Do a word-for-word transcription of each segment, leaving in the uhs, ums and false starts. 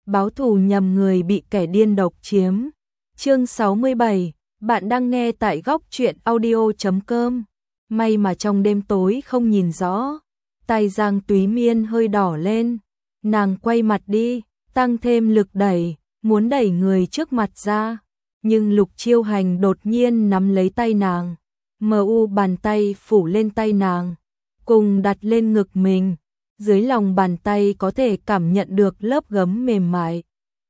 báo thù nhầm người bị kẻ điên độc chiếm. Chương sáu mươi bảy, bạn đang nghe tại góc truyện audio chấm com. May mà trong đêm tối không nhìn rõ, tay Giang Túy Miên hơi đỏ lên, nàng quay mặt đi, tăng thêm lực đẩy, muốn đẩy người trước mặt ra, nhưng Lục Chiêu Hành đột nhiên nắm lấy tay nàng, mờ u bàn tay phủ lên tay nàng, cùng đặt lên ngực mình, dưới lòng bàn tay có thể cảm nhận được lớp gấm mềm mại.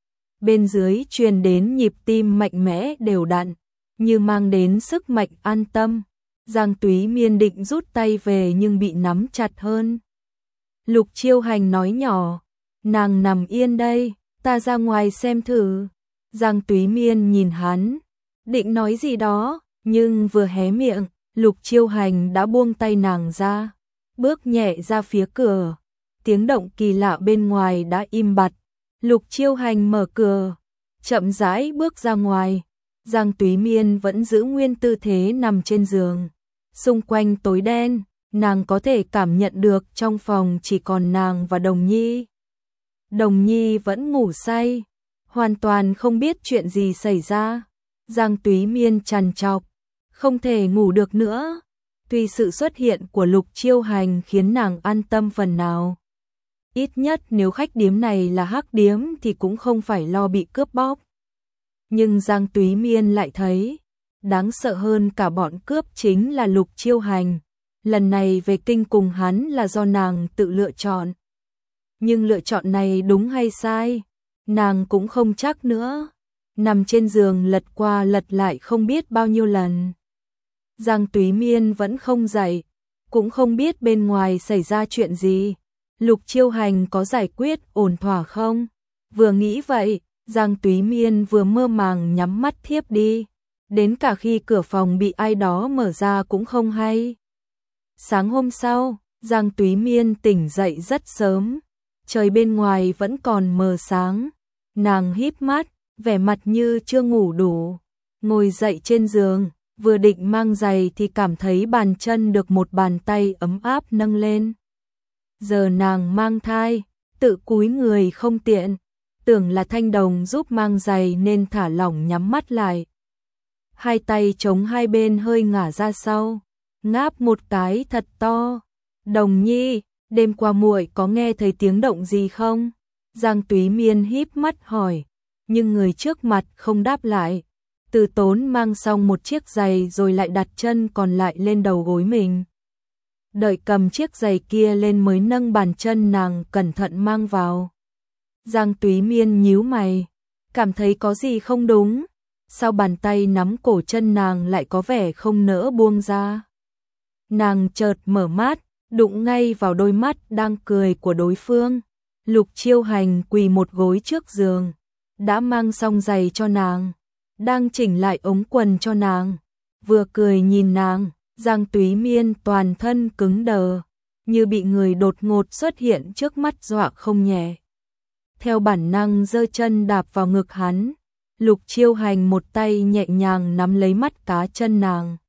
Bên dưới truyền đến nhịp tim mạnh mẽ đều đặn, như mang đến sức mạnh an tâm. Giang Túy Miên định rút tay về nhưng bị nắm chặt hơn. Lục Chiêu Hành nói nhỏ, nàng nằm yên đây, ta ra ngoài xem thử. Giang Túy Miên nhìn hắn, định nói gì đó, nhưng vừa hé miệng, Lục Chiêu Hành đã buông tay nàng ra, bước nhẹ ra phía cửa. Tiếng động kỳ lạ bên ngoài đã im bặt. Lục Chiêu Hành mở cửa, chậm rãi bước ra ngoài. Giang Túy Miên vẫn giữ nguyên tư thế nằm trên giường. Xung quanh tối đen, nàng có thể cảm nhận được trong phòng chỉ còn nàng và Đồng Nhi. Đồng Nhi vẫn ngủ say, hoàn toàn không biết chuyện gì xảy ra. Giang Túy Miên trằn trọc, không thể ngủ được nữa. Tuy sự xuất hiện của Lục Chiêu Hành khiến nàng an tâm phần nào. Ít nhất nếu khách điếm này là hắc điếm thì cũng không phải lo bị cướp bóc. Nhưng Giang Túy Miên lại thấy, đáng sợ hơn cả bọn cướp chính là Lục Chiêu Hành. Lần này về kinh cùng hắn là do nàng tự lựa chọn. Nhưng lựa chọn này đúng hay sai, nàng cũng không chắc nữa. Nằm trên giường lật qua lật lại không biết bao nhiêu lần. Giang Túy Miên vẫn không dậy, cũng không biết bên ngoài xảy ra chuyện gì. Lục Chiêu Hành có giải quyết ổn thỏa không? Vừa nghĩ vậy, Giang Túy Miên vừa mơ màng nhắm mắt thiếp đi. Đến cả khi cửa phòng bị ai đó mở ra cũng không hay. Sáng hôm sau, Giang Túy Miên tỉnh dậy rất sớm. Trời bên ngoài vẫn còn mờ sáng. Nàng híp mắt, vẻ mặt như chưa ngủ đủ. Ngồi dậy trên giường, vừa định mang giày thì cảm thấy bàn chân được một bàn tay ấm áp nâng lên. Giờ nàng mang thai, tự cúi người không tiện, tưởng là Thanh Đồng giúp mang giày nên thả lỏng nhắm mắt lại. Hai tay chống hai bên hơi ngả ra sau, ngáp một cái thật to. Đồng Nhi, đêm qua muội có nghe thấy tiếng động gì không? Giang Túy Miên híp mắt hỏi, nhưng người trước mặt không đáp lại. Từ Tốn mang xong một chiếc giày rồi lại đặt chân còn lại lên đầu gối mình. Đợi cầm chiếc giày kia lên mới nâng bàn chân nàng cẩn thận mang vào. Giang Túy Miên nhíu mày, cảm thấy có gì không đúng. Sao bàn tay nắm cổ chân nàng lại có vẻ không nỡ buông ra? Nàng chợt mở mắt, đụng ngay vào đôi mắt đang cười của đối phương. Lục Chiêu Hành quỳ một gối trước giường, đã mang xong giày cho nàng, đang chỉnh lại ống quần cho nàng, vừa cười nhìn nàng. Giang Túy Miên toàn thân cứng đờ, như bị người đột ngột xuất hiện trước mắt dọa không nhẹ. Theo bản năng giơ chân đạp vào ngực hắn, Lục Chiêu Hành một tay nhẹ nhàng nắm lấy mắt cá chân nàng.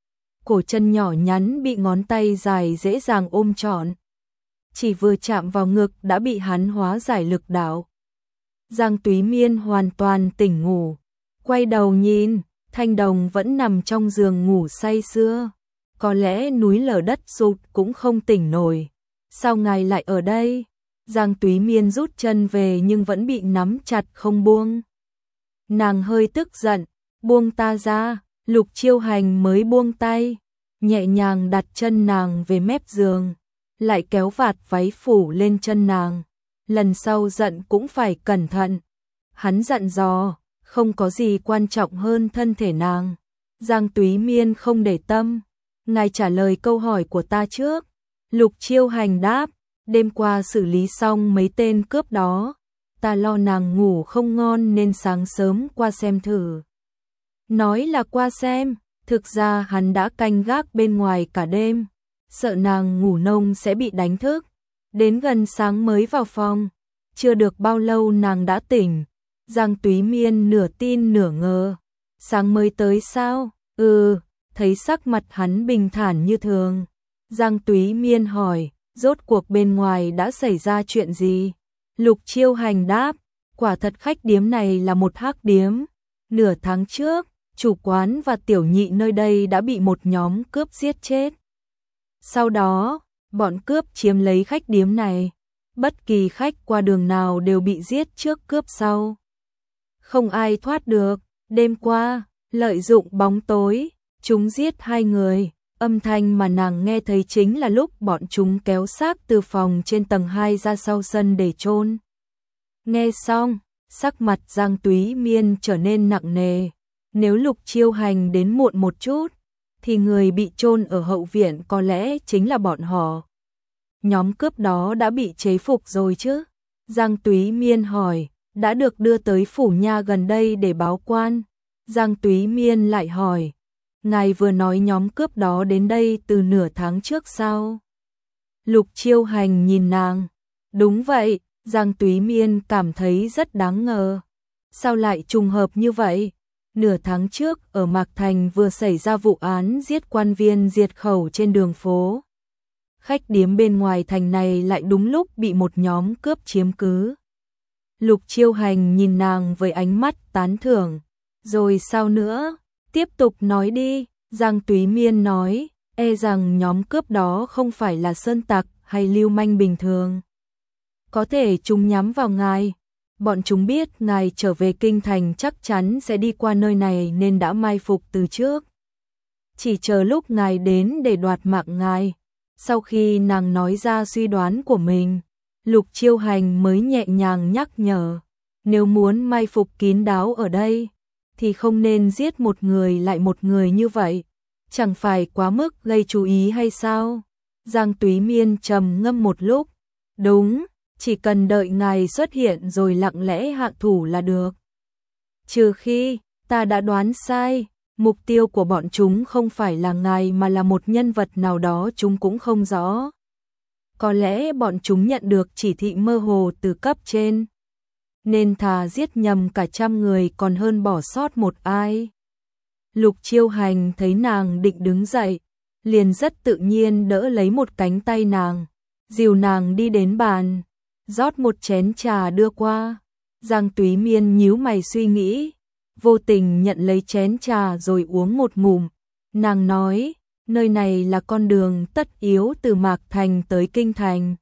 Cổ chân nhỏ nhắn bị ngón tay dài dễ dàng ôm trọn. Chỉ vừa chạm vào ngực đã bị hắn hóa giải lực đạo. Giang Túy Miên hoàn toàn tỉnh ngủ, quay đầu nhìn, Thanh Đồng vẫn nằm trong giường ngủ say sưa. Có lẽ núi lở đất sụt cũng không tỉnh nổi. Sao ngài lại ở đây? Giang Túy Miên rút chân về nhưng vẫn bị nắm chặt không buông. Nàng hơi tức giận, buông ta ra. Lục Chiêu Hành mới buông tay, nhẹ nhàng đặt chân nàng về mép giường, lại kéo vạt váy phủ lên chân nàng. Lần sau giận cũng phải cẩn thận. Hắn dặn dò, không có gì quan trọng hơn thân thể nàng. Giang Túy Miên không để tâm. Ngài trả lời câu hỏi của ta trước. Lục Chiêu Hành đáp, đêm qua xử lý xong mấy tên cướp đó. Ta lo nàng ngủ không ngon nên sáng sớm qua xem thử. Nói là qua xem, thực ra hắn đã canh gác bên ngoài cả đêm. Sợ nàng ngủ nông sẽ bị đánh thức. Đến gần sáng mới vào phòng. Chưa được bao lâu nàng đã tỉnh. Giang Túy Miên nửa tin nửa ngờ. Sáng mới tới sao? Ừ. Thấy sắc mặt hắn bình thản như thường. Giang Túy Miên hỏi, rốt cuộc bên ngoài đã xảy ra chuyện gì? Lục Chiêu Hành đáp, Quả thật khách điếm này là một hắc điếm. Nửa tháng trước, chủ quán và tiểu nhị nơi đây đã bị một nhóm cướp giết chết. Sau đó, bọn cướp chiếm lấy khách điếm này. Bất kỳ khách qua đường nào đều bị giết trước cướp sau. Không ai thoát được. Đêm qua, lợi dụng bóng tối, chúng giết hai người. Âm thanh mà nàng nghe thấy chính là lúc bọn chúng kéo xác từ phòng trên tầng hai ra sau sân để chôn. Nghe xong, sắc mặt Giang Túy Miên trở nên nặng nề. Nếu Lục Chiêu Hành đến muộn một chút, thì người bị chôn ở hậu viện có lẽ chính là bọn họ. Nhóm cướp đó đã bị chế phục rồi chứ? Giang Túy Miên hỏi, đã được đưa tới phủ nha gần đây để báo quan. Giang Túy Miên lại hỏi, ngài vừa nói nhóm cướp đó đến đây từ nửa tháng trước sao? Lục Chiêu Hành nhìn nàng. Đúng vậy, Giang Túy Miên cảm thấy rất đáng ngờ. Sao lại trùng hợp như vậy? Nửa tháng trước ở Mạc Thành vừa xảy ra vụ án giết quan viên diệt khẩu trên đường phố. Khách điếm bên ngoài thành này lại đúng lúc bị một nhóm cướp chiếm cứ. Lục Chiêu Hành nhìn nàng với ánh mắt tán thưởng. Rồi sao nữa? Tiếp tục nói đi. Giang Túy Miên nói, e rằng nhóm cướp đó không phải là sơn tặc hay lưu manh bình thường. Có thể chúng nhắm vào ngài. Bọn chúng biết ngài trở về kinh thành chắc chắn sẽ đi qua nơi này nên đã mai phục từ trước. Chỉ chờ lúc ngài đến để đoạt mạng ngài. Sau khi nàng nói ra suy đoán của mình, Lục Chiêu Hành mới nhẹ nhàng nhắc nhở. Nếu muốn mai phục kín đáo ở đây, thì không nên giết một người lại một người như vậy. Chẳng phải quá mức gây chú ý hay sao? Giang Túy Miên trầm ngâm một lúc. Đúng, chỉ cần đợi ngài xuất hiện rồi lặng lẽ hạ thủ là được. Trừ khi, ta đã đoán sai, mục tiêu của bọn chúng không phải là ngài mà là một nhân vật nào đó chúng cũng không rõ. Có lẽ bọn chúng nhận được chỉ thị mơ hồ từ cấp trên. Nên thà giết nhầm cả trăm người còn hơn bỏ sót một ai. Lục Chiêu Hành thấy nàng định đứng dậy, liền rất tự nhiên đỡ lấy một cánh tay nàng, dìu nàng đi đến bàn, rót một chén trà đưa qua. Giang Túy Miên nhíu mày suy nghĩ, vô tình nhận lấy chén trà rồi uống một ngụm. Nàng nói, nơi này là con đường tất yếu từ Mạc Thành tới Kinh Thành.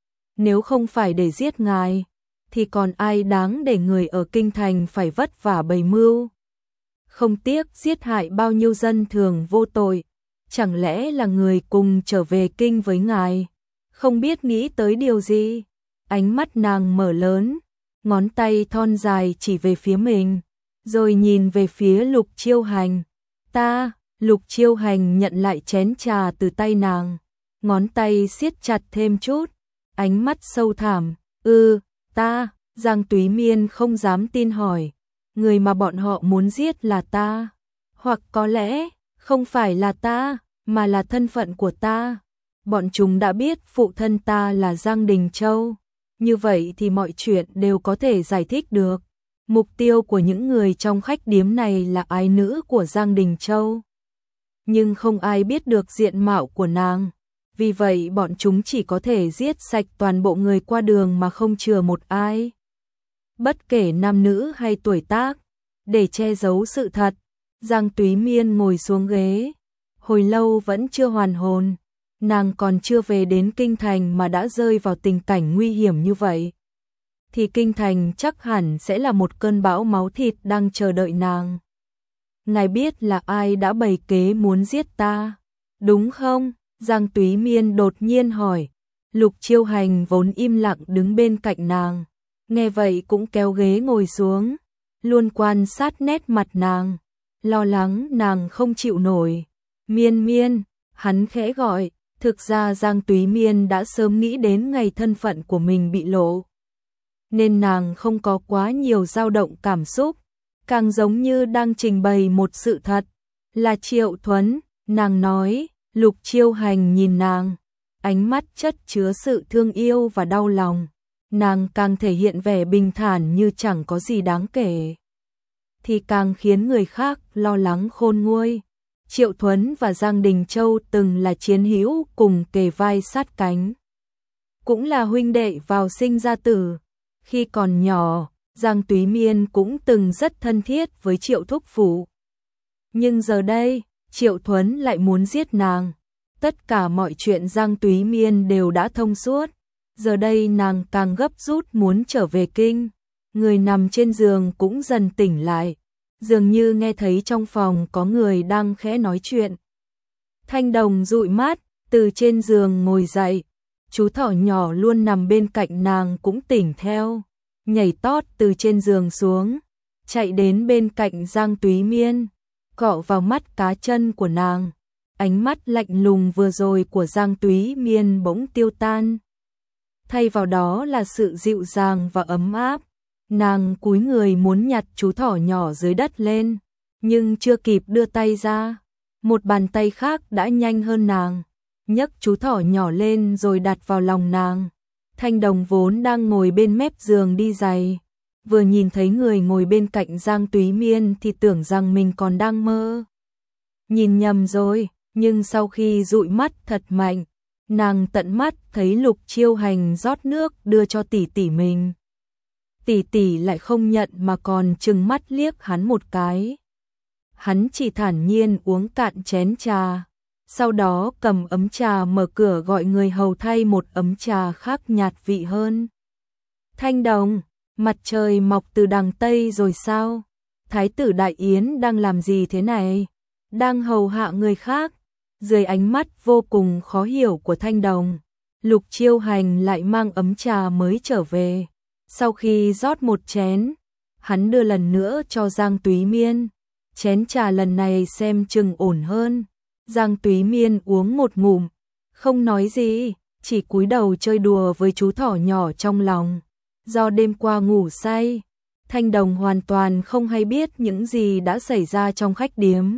Nếu không phải để giết ngài, thì còn ai đáng để người ở Kinh Thành phải vất vả bày mưu. Không tiếc giết hại bao nhiêu dân thường vô tội, chẳng lẽ là người cùng trở về kinh với ngài, không biết nghĩ tới điều gì. Ánh mắt nàng mở lớn, ngón tay thon dài chỉ về phía mình, rồi nhìn về phía Lục Chiêu Hành. Ta, Lục Chiêu Hành nhận lại chén trà từ tay nàng, ngón tay siết chặt thêm chút, ánh mắt sâu thẳm. Ư, ừ, ta, Giang Túy Miên không dám tin hỏi, người mà bọn họ muốn giết là ta, hoặc có lẽ không phải là ta, mà là thân phận của ta. Bọn chúng đã biết phụ thân ta là Giang Đình Châu, như vậy thì mọi chuyện đều có thể giải thích được. Mục tiêu của những người trong khách điếm này là ái nữ của Giang Đình Châu, nhưng không ai biết được diện mạo của nàng. Vì vậy bọn chúng chỉ có thể giết sạch toàn bộ người qua đường mà không chừa một ai. Bất kể nam nữ hay tuổi tác, để che giấu sự thật. Giang Túy Miên ngồi xuống ghế, hồi lâu vẫn chưa hoàn hồn. Nàng còn chưa về đến Kinh Thành mà đã rơi vào tình cảnh nguy hiểm như vậy. Thì Kinh Thành chắc hẳn sẽ là một cơn bão máu thịt đang chờ đợi nàng. Ngài biết là ai đã bày kế muốn giết ta, đúng không? Giang Túy Miên đột nhiên hỏi. Lục Chiêu Hành vốn im lặng đứng bên cạnh nàng, nghe vậy cũng kéo ghế ngồi xuống, luôn quan sát nét mặt nàng, lo lắng nàng không chịu nổi. Miên Miên, hắn khẽ gọi. Thực ra Giang Túy Miên đã sớm nghĩ đến ngày thân phận của mình bị lộ, nên nàng không có quá nhiều dao động cảm xúc, càng giống như đang trình bày một sự thật. Là Triệu Thuấn, nàng nói. Lục Chiêu Hành nhìn nàng, ánh mắt chất chứa sự thương yêu và đau lòng. Nàng càng thể hiện vẻ bình thản như chẳng có gì đáng kể, thì càng khiến người khác lo lắng khôn nguôi. Triệu Thuấn và Giang Đình Châu từng là chiến hữu cùng kề vai sát cánh, cũng là huynh đệ vào sinh ra tử. Khi còn nhỏ, Giang Túy Miên cũng từng rất thân thiết với Triệu Thúc Phụ. Nhưng giờ đây, Triệu Thuấn lại muốn giết nàng. Tất cả mọi chuyện Giang Túy Miên đều đã thông suốt. Giờ đây nàng càng gấp rút muốn trở về kinh. Người nằm trên giường cũng dần tỉnh lại. Dường như nghe thấy trong phòng có người đang khẽ nói chuyện. Thanh Đồng dụi mắt, từ trên giường ngồi dậy. Chú thỏ nhỏ luôn nằm bên cạnh nàng cũng tỉnh theo. Nhảy tót từ trên giường xuống. Chạy đến bên cạnh Giang Túy Miên. Cọ vào mắt cá chân của nàng. Ánh mắt lạnh lùng vừa rồi của Giang Túy Miên bỗng tiêu tan. Thay vào đó là sự dịu dàng và ấm áp. Nàng cúi người muốn nhặt chú thỏ nhỏ dưới đất lên. Nhưng chưa kịp đưa tay ra. Một bàn tay khác đã nhanh hơn nàng. Nhấc chú thỏ nhỏ lên rồi đặt vào lòng nàng. Thanh Đồng vốn đang ngồi bên mép giường đi giày. Vừa nhìn thấy người ngồi bên cạnh Giang Túy Miên thì tưởng rằng mình còn đang mơ. Nhìn nhầm rồi, nhưng sau khi dụi mắt thật mạnh, nàng tận mắt thấy Lục Chiêu Hành rót nước đưa cho tỷ tỷ mình. Tỷ tỷ lại không nhận mà còn trừng mắt liếc hắn một cái. Hắn chỉ thản nhiên uống cạn chén trà, sau đó cầm ấm trà mở cửa gọi người hầu thay một ấm trà khác nhạt vị hơn. Thanh Đồng, mặt trời mọc từ đằng Tây rồi sao? Thái tử Đại Yến đang làm gì thế này? Đang hầu hạ người khác. Dưới ánh mắt vô cùng khó hiểu của Thanh Đồng, Lục Chiêu Hành lại mang ấm trà mới trở về. Sau khi rót một chén, hắn đưa lần nữa cho Giang Túy Miên. Chén trà lần này xem chừng ổn hơn. Giang Túy Miên uống một ngụm, không nói gì, chỉ cúi đầu chơi đùa với chú thỏ nhỏ trong lòng. Do đêm qua ngủ say, Thanh Đồng hoàn toàn không hay biết những gì đã xảy ra trong khách điếm.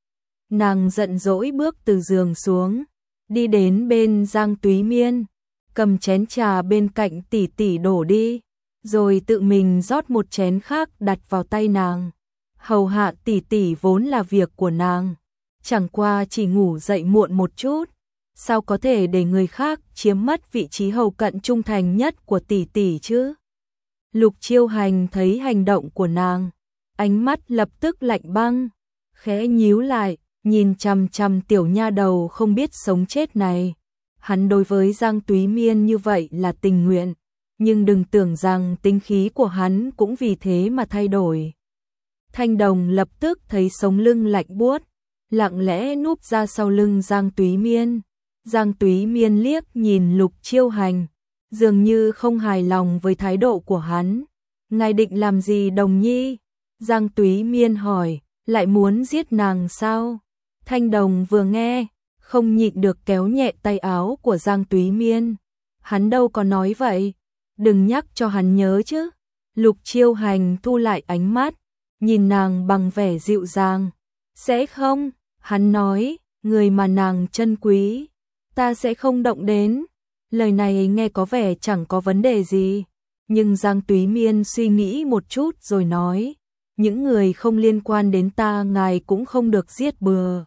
Nàng giận dỗi bước từ giường xuống, đi đến bên Giang Túy Miên, cầm chén trà bên cạnh tỷ tỷ đổ đi, rồi tự mình rót một chén khác đặt vào tay nàng. Hầu hạ tỷ tỷ vốn là việc của nàng, chẳng qua chỉ ngủ dậy muộn một chút, sao có thể để người khác chiếm mất vị trí hầu cận trung thành nhất của tỷ tỷ chứ? Lục Chiêu Hành thấy hành động của nàng, ánh mắt lập tức lạnh băng, khẽ nhíu lại, nhìn chằm chằm tiểu nha đầu không biết sống chết này. Hắn đối với Giang Túy Miên như vậy là tình nguyện, nhưng đừng tưởng rằng tính khí của hắn cũng vì thế mà thay đổi. Thanh Đồng lập tức thấy sống lưng lạnh buốt, lặng lẽ núp ra sau lưng Giang Túy Miên. Giang Túy Miên liếc nhìn Lục Chiêu Hành, dường như không hài lòng với thái độ của hắn. Ngài định làm gì Đồng Nhi? Giang Túy Miên hỏi, lại muốn giết nàng sao? Thanh Đồng vừa nghe, không nhịn được kéo nhẹ tay áo của Giang Túy Miên. Hắn đâu có nói vậy, đừng nhắc cho hắn nhớ chứ. Lục Chiêu Hành thu lại ánh mắt, nhìn nàng bằng vẻ dịu dàng. Sẽ không, hắn nói, người mà nàng trân quý, ta sẽ không động đến. Lời này nghe có vẻ chẳng có vấn đề gì, nhưng Giang Túy Miên suy nghĩ một chút rồi nói, những người không liên quan đến ta ngài cũng không được giết bừa.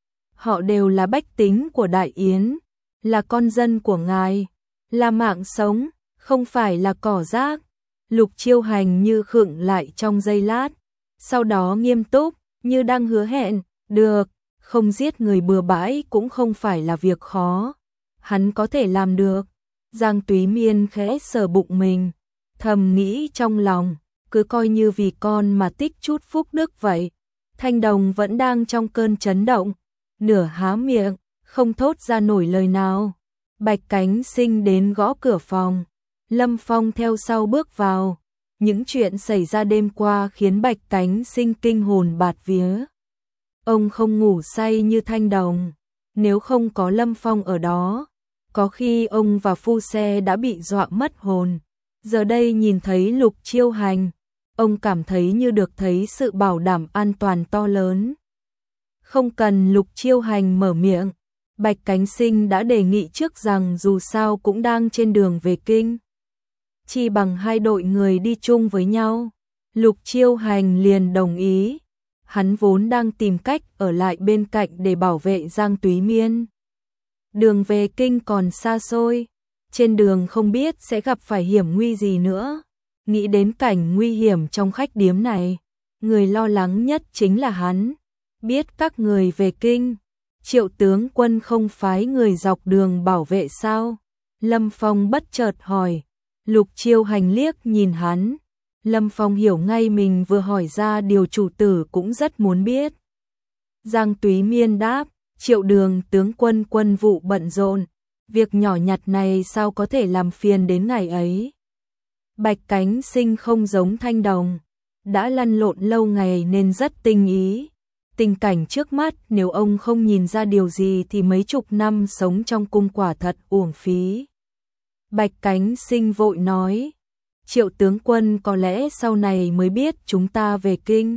Họ đều là bách tính của Đại Yến, là con dân của ngài, là mạng sống, không phải là cỏ rác. Lục Chiêu Hành như khựng lại trong giây lát, sau đó nghiêm túc, như đang hứa hẹn, được, không giết người bừa bãi cũng không phải là việc khó. Hắn có thể làm được. Giang Túy Miên khẽ sờ bụng mình, thầm nghĩ trong lòng, cứ coi như vì con mà tích chút phúc đức vậy. Thanh Đồng vẫn đang trong cơn chấn động, nửa há miệng, không thốt ra nổi lời nào. Bạch Cánh Sinh đến gõ cửa phòng, Lâm Phong theo sau bước vào. Những chuyện xảy ra đêm qua khiến Bạch Cánh Sinh kinh hồn bạt vía. Ông không ngủ say như Thanh Đồng, nếu không có Lâm Phong ở đó, có khi ông và phu xe đã bị dọa mất hồn. Giờ đây nhìn thấy Lục Chiêu Hành, ông cảm thấy như được thấy sự bảo đảm an toàn to lớn. Không cần Lục Chiêu Hành mở miệng, Bạch Cánh Sinh đã đề nghị trước rằng dù sao cũng đang trên đường về kinh, chỉ bằng hai đội người đi chung với nhau. Lục Chiêu Hành liền đồng ý. Hắn vốn đang tìm cách ở lại bên cạnh để bảo vệ Giang Túy Miên. Đường về kinh còn xa xôi, trên đường không biết sẽ gặp phải hiểm nguy gì nữa. Nghĩ đến cảnh nguy hiểm trong khách điếm này, người lo lắng nhất chính là hắn. Biết các người về kinh, Triệu tướng quân không phái người dọc đường bảo vệ sao? Lâm Phong bất chợt hỏi. Lục Chiêu Hành liếc nhìn hắn. Lâm Phong hiểu ngay mình vừa hỏi ra điều chủ tử cũng rất muốn biết. Giang Túy Miên đáp, Triệu đường tướng quân quân vụ bận rộn, việc nhỏ nhặt này sao có thể làm phiền đến ngày ấy. Bạch Cánh Sinh không giống Thanh Đồng, đã lăn lộn lâu ngày nên rất tinh ý. Tình cảnh trước mắt nếu ông không nhìn ra điều gì thì mấy chục năm sống trong cung quả thật uổng phí. Bạch Cánh Sinh vội nói, Triệu tướng quân có lẽ sau này mới biết chúng ta về kinh.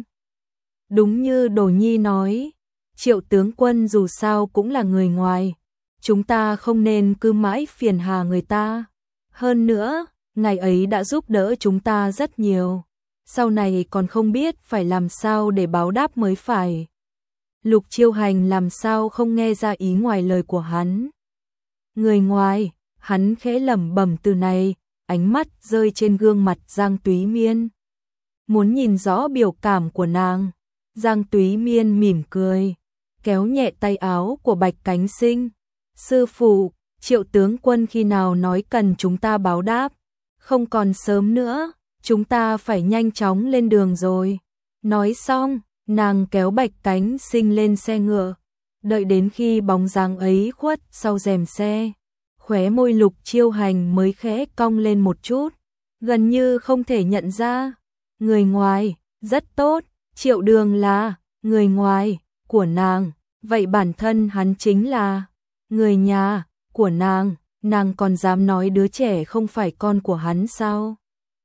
Đúng như Đồ Nhi nói, Triệu tướng quân dù sao cũng là người ngoài, chúng ta không nên cứ mãi phiền hà người ta. Hơn nữa, ngày ấy đã giúp đỡ chúng ta rất nhiều, sau này còn không biết phải làm sao để báo đáp mới phải. Lục Chiêu Hành làm sao không nghe ra ý ngoài lời của hắn. Người ngoài, hắn khẽ lẩm bẩm từ này, ánh mắt rơi trên gương mặt Giang Túy Miên. Muốn nhìn rõ biểu cảm của nàng, Giang Túy Miên mỉm cười, kéo nhẹ tay áo của Bạch Cánh Sinh. Sư phụ, Triệu tướng quân khi nào nói cần chúng ta báo đáp? Không còn sớm nữa, chúng ta phải nhanh chóng lên đường rồi. Nói xong, nàng kéo Bạch Cánh Sinh lên xe ngựa. Đợi đến khi bóng dáng ấy khuất sau rèm xe, khóe môi Lục Chiêu Hành mới khẽ cong lên một chút, gần như không thể nhận ra. Người ngoài, rất tốt, Triệu đường là người ngoài của nàng, vậy bản thân hắn chính là người nhà của nàng, nàng còn dám nói đứa trẻ không phải con của hắn sao?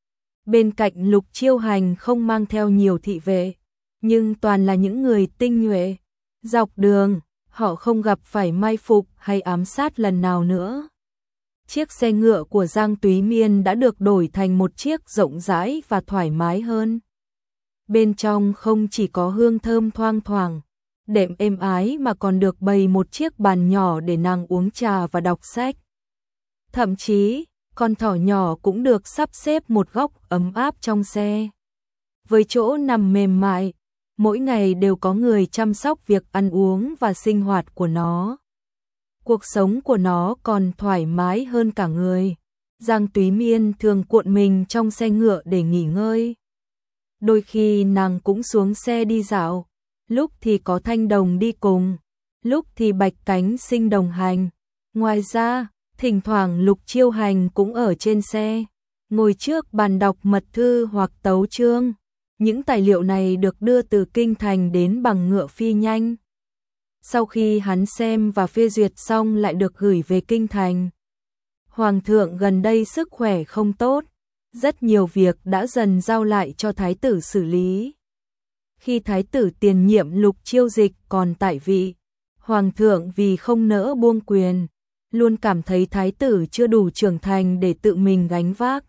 Bên cạnh Lục Chiêu Hành không mang theo nhiều thị vệ, nhưng toàn là những người tinh nhuệ. Dọc đường, họ không gặp phải mai phục hay ám sát lần nào nữa. Chiếc xe ngựa của Giang Túy Miên đã được đổi thành một chiếc rộng rãi và thoải mái hơn. Bên trong không chỉ có hương thơm thoang thoảng, đệm êm ái mà còn được bày một chiếc bàn nhỏ để nàng uống trà và đọc sách. Thậm chí, con thỏ nhỏ cũng được sắp xếp một góc ấm áp trong xe. Với chỗ nằm mềm mại, mỗi ngày đều có người chăm sóc việc ăn uống và sinh hoạt của nó. Cuộc sống của nó còn thoải mái hơn cả người. Giang Túy Miên thường cuộn mình trong xe ngựa để nghỉ ngơi. Đôi khi nàng cũng xuống xe đi dạo, lúc thì có Thanh Đồng đi cùng, lúc thì Bạch Cánh Sinh đồng hành. Ngoài ra, thỉnh thoảng Lục Chiêu Hành cũng ở trên xe, ngồi trước bàn đọc mật thư hoặc tấu chương. Những tài liệu này được đưa từ kinh thành đến bằng ngựa phi nhanh. Sau khi hắn xem và phê duyệt xong lại được gửi về kinh thành. Hoàng thượng gần đây sức khỏe không tốt, rất nhiều việc đã dần giao lại cho thái tử xử lý. Khi thái tử tiền nhiệm Lục Chiêu Dịch còn tại vị, hoàng thượng vì không nỡ buông quyền, luôn cảm thấy thái tử chưa đủ trưởng thành để tự mình gánh vác.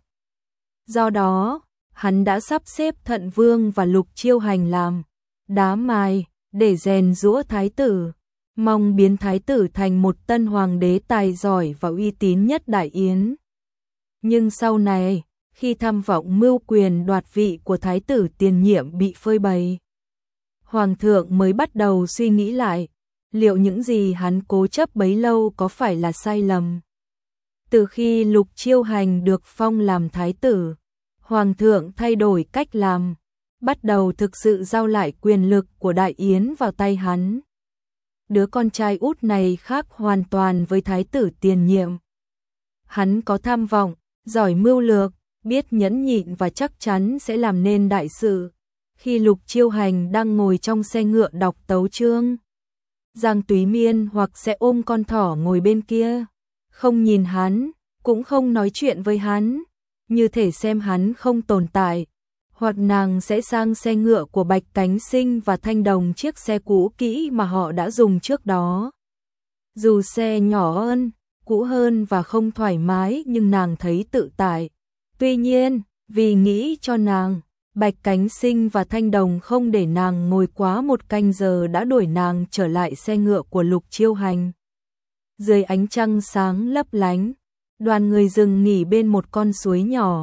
Do đó, hắn đã sắp xếp Thận Vương và Lục Chiêu Hành làm đá mài để rèn giũa thái tử, mong biến thái tử thành một tân hoàng đế tài giỏi và uy tín nhất Đại Yến. Nhưng sau này, khi tham vọng mưu quyền đoạt vị của thái tử tiền nhiệm bị phơi bày, hoàng thượng mới bắt đầu suy nghĩ lại, liệu những gì hắn cố chấp bấy lâu có phải là sai lầm. Từ khi Lục Chiêu Hành được phong làm thái tử, hoàng thượng thay đổi cách làm, bắt đầu thực sự giao lại quyền lực của Đại Yến vào tay hắn. Đứa con trai út này khác hoàn toàn với thái tử tiền nhiệm. Hắn có tham vọng, giỏi mưu lược, biết nhẫn nhịn và chắc chắn sẽ làm nên đại sự. Khi Lục Chiêu Hành đang ngồi trong xe ngựa đọc tấu chương, Giang Túy Miên hoặc sẽ ôm con thỏ ngồi bên kia, không nhìn hắn, cũng không nói chuyện với hắn, như thể xem hắn không tồn tại. Hoặc nàng sẽ sang xe ngựa của Bạch Cánh Sinh và Thanh Đồng, chiếc xe cũ kỹ mà họ đã dùng trước đó. Dù xe nhỏ hơn, cũ hơn và không thoải mái nhưng nàng thấy tự tại. Tuy nhiên, vì nghĩ cho nàng, Bạch Cánh Sinh và Thanh Đồng không để nàng ngồi quá một canh giờ đã đuổi nàng trở lại xe ngựa của Lục Chiêu Hành. Dưới ánh trăng sáng lấp lánh, đoàn người dừng nghỉ bên một con suối nhỏ.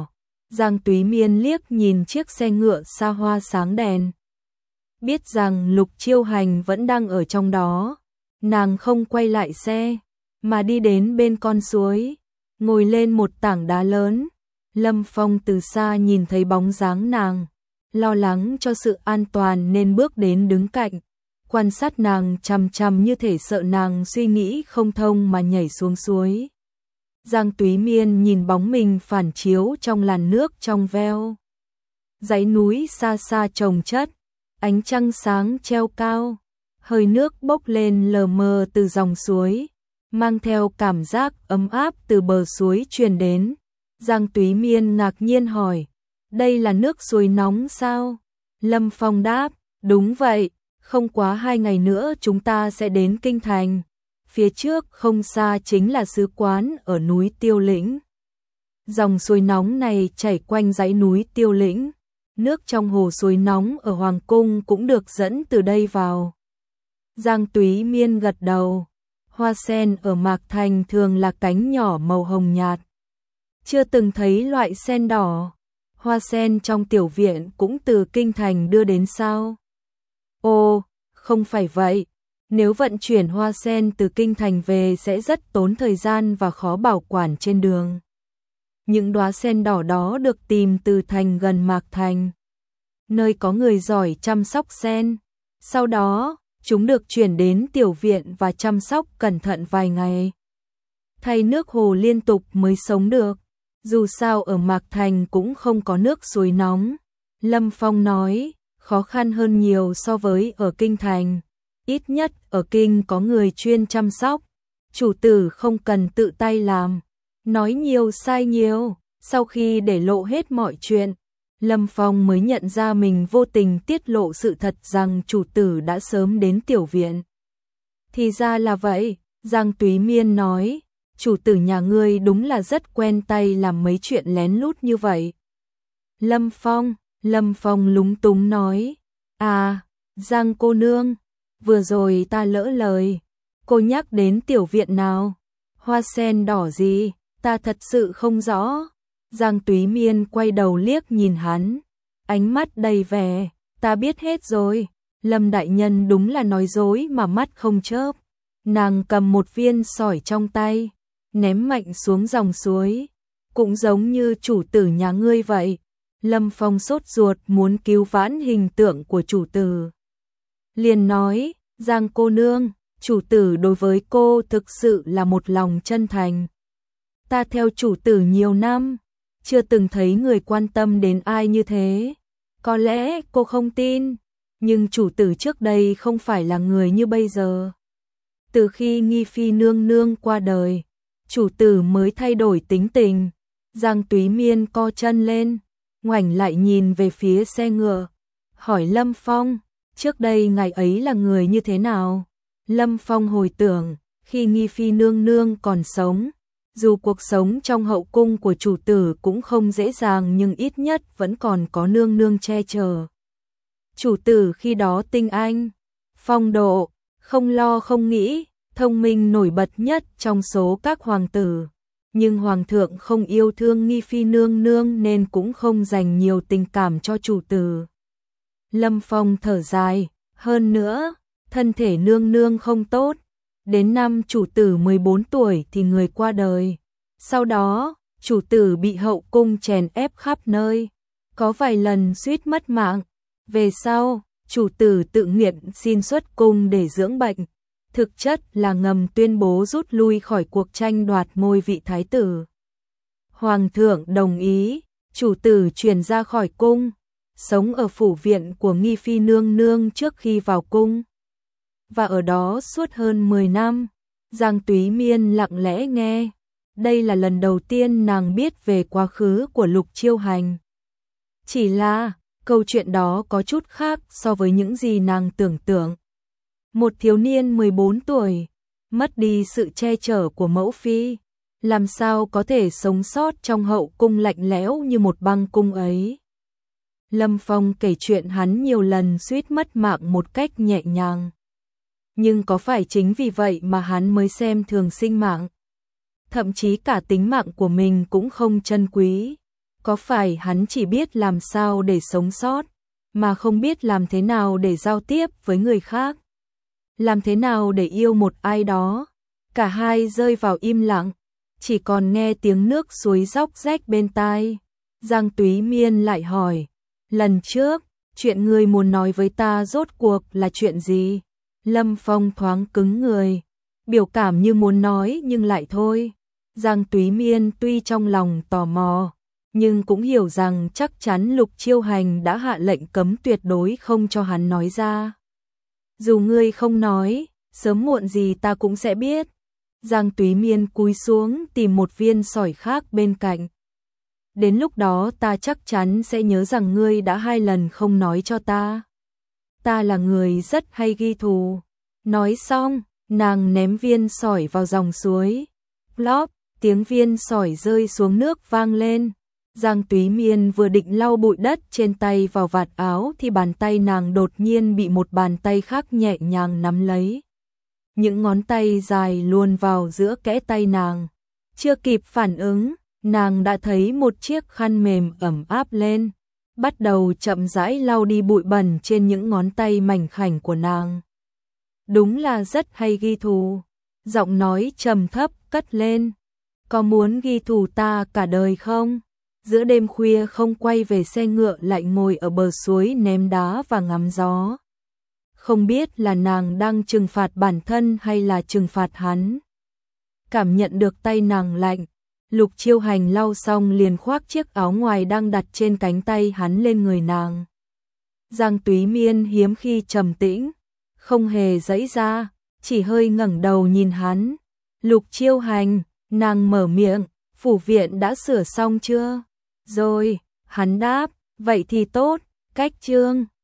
Giang Túy Miên liếc nhìn chiếc xe ngựa xa hoa sáng đèn. Biết rằng Lục Chiêu Hành vẫn đang ở trong đó, nàng không quay lại xe, mà đi đến bên con suối, ngồi lên một tảng đá lớn. Lâm Phong từ xa nhìn thấy bóng dáng nàng, lo lắng cho sự an toàn nên bước đến đứng cạnh, quan sát nàng chằm chằm như thể sợ nàng suy nghĩ không thông mà nhảy xuống suối. Giang Túy Miên nhìn bóng mình phản chiếu trong làn nước trong veo. Dãy núi xa xa chồng chất, ánh trăng sáng treo cao, hơi nước bốc lên lờ mờ từ dòng suối, mang theo cảm giác ấm áp từ bờ suối truyền đến. Giang Túy Miên ngạc nhiên hỏi, đây là nước suối nóng sao? Lâm Phong đáp, đúng vậy, không quá hai ngày nữa chúng ta sẽ đến Kinh Thành. Phía trước không xa chính là sứ quán ở núi Tiêu Lĩnh. Dòng suối nóng này chảy quanh dãy núi Tiêu Lĩnh. Nước trong hồ suối nóng ở Hoàng Cung cũng được dẫn từ đây vào. Giang Túy Miên gật đầu. Hoa sen ở Mạc Thành thường là cánh nhỏ màu hồng nhạt. Chưa từng thấy loại sen đỏ. Hoa sen trong tiểu viện cũng từ Kinh Thành đưa đến sao? Ồ, không phải vậy. Nếu vận chuyển hoa sen từ Kinh Thành về sẽ rất tốn thời gian và khó bảo quản trên đường. Những đóa sen đỏ đó được tìm từ thành gần Mạc Thành, nơi có người giỏi chăm sóc sen. Sau đó, chúng được chuyển đến tiểu viện và chăm sóc cẩn thận vài ngày. Thay nước hồ liên tục mới sống được. Dù sao ở Mạc Thành cũng không có nước suối nóng. Lâm Phong nói, khó khăn hơn nhiều so với ở Kinh Thành. Ít nhất ở Kinh có người chuyên chăm sóc. Chủ tử không cần tự tay làm. Nói nhiều sai nhiều. Sau khi để lộ hết mọi chuyện, Lâm Phong mới nhận ra mình vô tình tiết lộ sự thật rằng chủ tử đã sớm đến tiểu viện. Thì ra là vậy, Giang Túy Miên nói, chủ tử nhà ngươi đúng là rất quen tay làm mấy chuyện lén lút như vậy. Lâm Phong, Lâm Phong lúng túng nói, à, Giang cô nương, vừa rồi ta lỡ lời, cô nhắc đến tiểu viện nào, hoa sen đỏ gì, ta thật sự không rõ. Giang Túy Miên quay đầu liếc nhìn hắn, ánh mắt đầy vẻ, ta biết hết rồi. Lâm đại nhân đúng là nói dối mà mắt không chớp. Nàng cầm một viên sỏi trong tay, ném mạnh xuống dòng suối, cũng giống như chủ tử nhà ngươi vậy. Lâm Phong sốt ruột muốn cứu vãn hình tượng của chủ tử. Liền nói, Giang cô nương, chủ tử đối với cô thực sự là một lòng chân thành. Ta theo chủ tử nhiều năm, chưa từng thấy người quan tâm đến ai như thế. Có lẽ cô không tin, nhưng chủ tử trước đây không phải là người như bây giờ. Từ khi Nghi Phi nương nương qua đời, chủ tử mới thay đổi tính tình. Giang Túy Miên co chân lên, ngoảnh lại nhìn về phía xe ngựa, hỏi Lâm Phong, trước đây ngày ấy là người như thế nào? Lâm Phong hồi tưởng, khi Nghi Phi nương nương còn sống, dù cuộc sống trong hậu cung của chủ tử cũng không dễ dàng nhưng ít nhất vẫn còn có nương nương che chở. Chủ tử khi đó tinh anh, phong độ, không lo không nghĩ, thông minh nổi bật nhất trong số các hoàng tử. Nhưng hoàng thượng không yêu thương Nghi Phi nương nương nên cũng không dành nhiều tình cảm cho chủ tử. Lâm Phong thở dài, hơn nữa, thân thể nương nương không tốt. Đến năm chủ tử mười bốn tuổi thì người qua đời. Sau đó, chủ tử bị hậu cung chèn ép khắp nơi, có vài lần suýt mất mạng. Về sau, chủ tử tự nguyện xin xuất cung để dưỡng bệnh. Thực chất là ngầm tuyên bố rút lui khỏi cuộc tranh đoạt ngôi vị thái tử. Hoàng thượng đồng ý, chủ tử chuyển ra khỏi cung, sống ở phủ viện của Nghi Phi nương nương trước khi vào cung. Và ở đó suốt hơn mười năm, Giang Túy Miên lặng lẽ nghe. Đây là lần đầu tiên nàng biết về quá khứ của Lục Chiêu Hành. Chỉ là, câu chuyện đó có chút khác so với những gì nàng tưởng tượng. Một thiếu niên mười bốn tuổi, mất đi sự che chở của mẫu phi, làm sao có thể sống sót trong hậu cung lạnh lẽo như một băng cung ấy. Lâm Phong kể chuyện hắn nhiều lần suýt mất mạng một cách nhẹ nhàng. Nhưng có phải chính vì vậy mà hắn mới xem thường sinh mạng? Thậm chí cả tính mạng của mình cũng không trân quý. Có phải hắn chỉ biết làm sao để sống sót, mà không biết làm thế nào để giao tiếp với người khác? Làm thế nào để yêu một ai đó? Cả hai rơi vào im lặng, chỉ còn nghe tiếng nước suối róc rách bên tai. Giang Túy Miên lại hỏi, lần trước, chuyện ngươi muốn nói với ta rốt cuộc là chuyện gì? Lâm Phong thoáng cứng người, biểu cảm như muốn nói nhưng lại thôi. Giang Túy Miên tuy trong lòng tò mò, nhưng cũng hiểu rằng chắc chắn Lục Chiêu Hành đã hạ lệnh cấm tuyệt đối không cho hắn nói ra. Dù ngươi không nói, sớm muộn gì ta cũng sẽ biết. Giang Túy Miên cúi xuống tìm một viên sỏi khác bên cạnh. Đến lúc đó ta chắc chắn sẽ nhớ rằng ngươi đã hai lần không nói cho ta. Ta là người rất hay ghi thù. Nói xong, nàng ném viên sỏi vào dòng suối. Plop, tiếng viên sỏi rơi xuống nước vang lên. Giang Túy Miên vừa định lau bụi đất trên tay vào vạt áo thì bàn tay nàng đột nhiên bị một bàn tay khác nhẹ nhàng nắm lấy. Những ngón tay dài luồn vào giữa kẽ tay nàng. Chưa kịp phản ứng, nàng đã thấy một chiếc khăn mềm ẩm áp lên, bắt đầu chậm rãi lau đi bụi bẩn trên những ngón tay mảnh khảnh của nàng. Đúng là rất hay ghi thù. Giọng nói trầm thấp cất lên. Có muốn ghi thù ta cả đời không? Giữa đêm khuya không quay về xe ngựa lại ngồi ở bờ suối ném đá và ngắm gió. Không biết là nàng đang trừng phạt bản thân hay là trừng phạt hắn. Cảm nhận được tay nàng lạnh, Lục Chiêu Hành lau xong liền khoác chiếc áo ngoài đang đặt trên cánh tay hắn lên người nàng. Giang Túy Miên hiếm khi trầm tĩnh, không hề giãy ra, chỉ hơi ngẩng đầu nhìn hắn. Lục Chiêu Hành, nàng mở miệng, phủ viện đã sửa xong chưa? Rồi, hắn đáp, vậy thì tốt, cách chương.